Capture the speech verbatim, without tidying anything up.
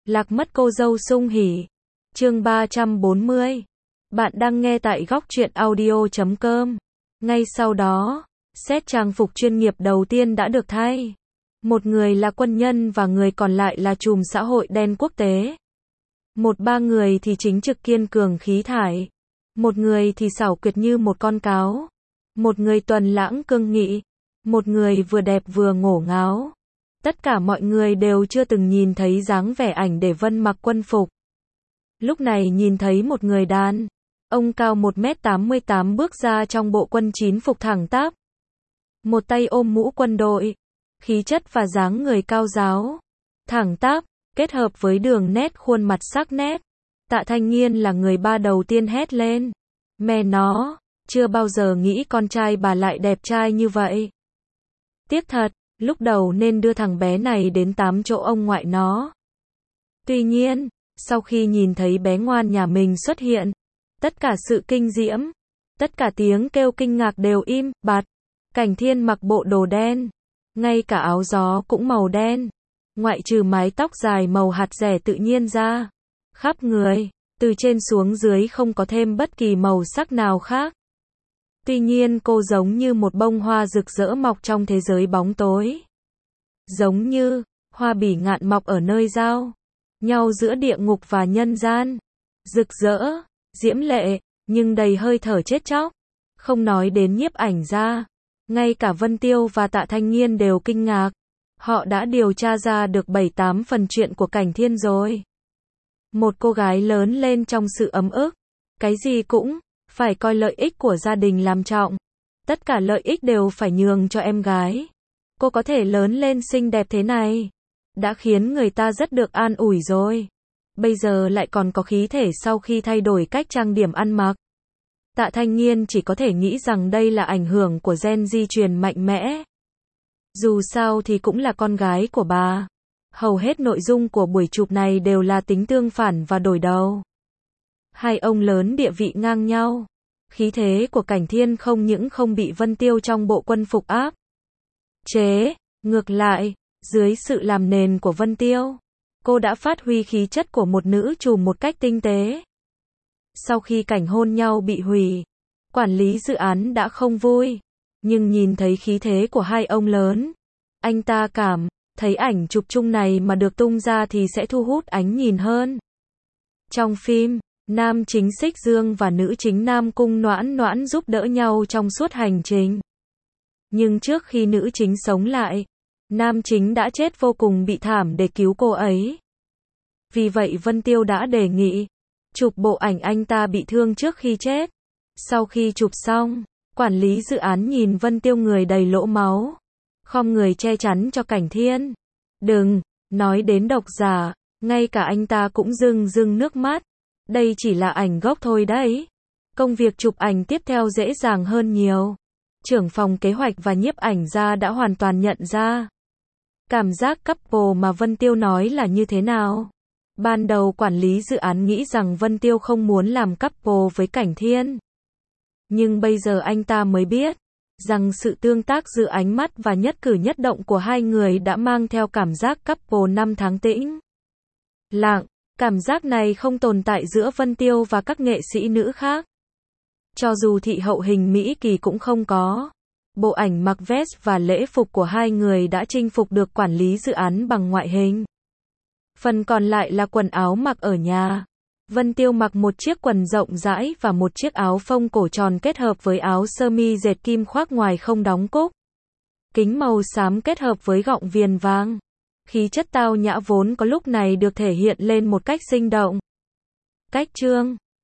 Lạc mất cô dâu sung hỉ. Chương ba trăm bốn mươi. Bạn đang nghe tại góc truyện audio chấm com. Ngay sau đó, set trang phục chuyên nghiệp đầu tiên đã được thay. Một người là quân nhân và người còn lại là trùm xã hội đen quốc tế. Một ba người thì chính trực kiên cường khí thải. Một người thì xảo quyệt như một con cáo. Một người tuần lãng cương nghị. Một người vừa đẹp vừa ngổ ngáo. Tất cả mọi người đều chưa từng nhìn thấy dáng vẻ ảnh để Vân mặc quân phục. Lúc này nhìn thấy một người đàn ông cao một mét tám mươi tám bước ra trong bộ quân chín phục thẳng tắp. Một tay ôm mũ quân đội, khí chất và dáng người cao ráo, thẳng tắp, kết hợp với đường nét khuôn mặt sắc nét. Tạ Thanh Nghiên là người ba đầu tiên hét lên. Mẹ nó, chưa bao giờ nghĩ con trai bà lại đẹp trai như vậy. Tiếc thật, lúc đầu nên đưa thằng bé này đến tám chỗ ông ngoại nó. Tuy nhiên, sau khi nhìn thấy bé ngoan nhà mình xuất hiện, tất cả sự kinh diễm, tất cả tiếng kêu kinh ngạc đều im bặt. Cảnh Thiên mặc bộ đồ đen, ngay cả áo gió cũng màu đen, ngoại trừ mái tóc dài màu hạt rẻ tự nhiên ra, khắp người, từ trên xuống dưới không có thêm bất kỳ màu sắc nào khác. Tuy nhiên cô giống như một bông hoa rực rỡ mọc trong thế giới bóng tối. Giống như hoa bỉ ngạn mọc ở nơi giao nhau giữa địa ngục và nhân gian. Rực rỡ, diễm lệ, nhưng đầy hơi thở chết chóc. Không nói đến nhiếp ảnh gia, ngay cả Vân Tiêu và Tạ Thanh Nghiên đều kinh ngạc. Họ đã điều tra ra được bảy tám phần chuyện của Cảnh Thiên rồi. Một cô gái lớn lên trong sự ấm ức, cái gì cũng phải coi lợi ích của gia đình làm trọng. Tất cả lợi ích đều phải nhường cho em gái. Cô có thể lớn lên xinh đẹp thế này, đã khiến người ta rất được an ủi rồi. Bây giờ lại còn có khí thể sau khi thay đổi cách trang điểm ăn mặc. Tạ Thanh Nghiên chỉ có thể nghĩ rằng đây là ảnh hưởng của gen di truyền mạnh mẽ. Dù sao thì cũng là con gái của bà. Hầu hết nội dung của buổi chụp này đều là tính tương phản và đổi đầu. Hai ông lớn địa vị ngang nhau. Khí thế của Cảnh Thiên không những không bị Vân Tiêu trong bộ quân phục áp chế, ngược lại, dưới sự làm nền của Vân Tiêu, cô đã phát huy khí chất của một nữ trùm một cách tinh tế. Sau khi cảnh hôn nhau bị hủy, quản lý dự án đã không vui, nhưng nhìn thấy khí thế của hai ông lớn, anh ta cảm thấy ảnh chụp chung này mà được tung ra thì sẽ thu hút ánh nhìn hơn. Trong phim, nam chính Xích Dương và nữ chính Nam Cung Noãn Noãn giúp đỡ nhau trong suốt hành trình. Nhưng trước khi nữ chính sống lại, nam chính đã chết vô cùng bị thảm để cứu cô ấy. Vì vậy Vân Tiêu đã đề nghị chụp bộ ảnh anh ta bị thương trước khi chết. Sau khi chụp xong, quản lý dự án nhìn Vân Tiêu người đầy lỗ máu, khom người che chắn cho Cảnh Thiên. Đừng nói đến độc giả, ngay cả anh ta cũng rưng rưng nước mắt. Đây chỉ là ảnh gốc thôi đấy. Công việc chụp ảnh tiếp theo dễ dàng hơn nhiều. Trưởng phòng kế hoạch và nhiếp ảnh gia đã hoàn toàn nhận ra cảm giác couple mà Vân Tiêu nói là như thế nào. Ban đầu quản lý dự án nghĩ rằng Vân Tiêu không muốn làm couple với Cảnh Thiên. Nhưng bây giờ anh ta mới biết rằng sự tương tác giữa ánh mắt và nhất cử nhất động của hai người đã mang theo cảm giác couple năm tháng tĩnh lặng. Cảm giác này không tồn tại giữa Vân Tiêu và các nghệ sĩ nữ khác. Cho dù thị hậu hình Mỹ Kỳ cũng không có. Bộ ảnh mặc vest và lễ phục của hai người đã chinh phục được quản lý dự án bằng ngoại hình. Phần còn lại là quần áo mặc ở nhà. Vân Tiêu mặc một chiếc quần rộng rãi và một chiếc áo phông cổ tròn kết hợp với áo sơ mi dệt kim khoác ngoài không đóng cúc. Kính màu xám kết hợp với gọng viền vàng. Khí chất tao nhã vốn có lúc này được thể hiện lên một cách sinh động. Cách chương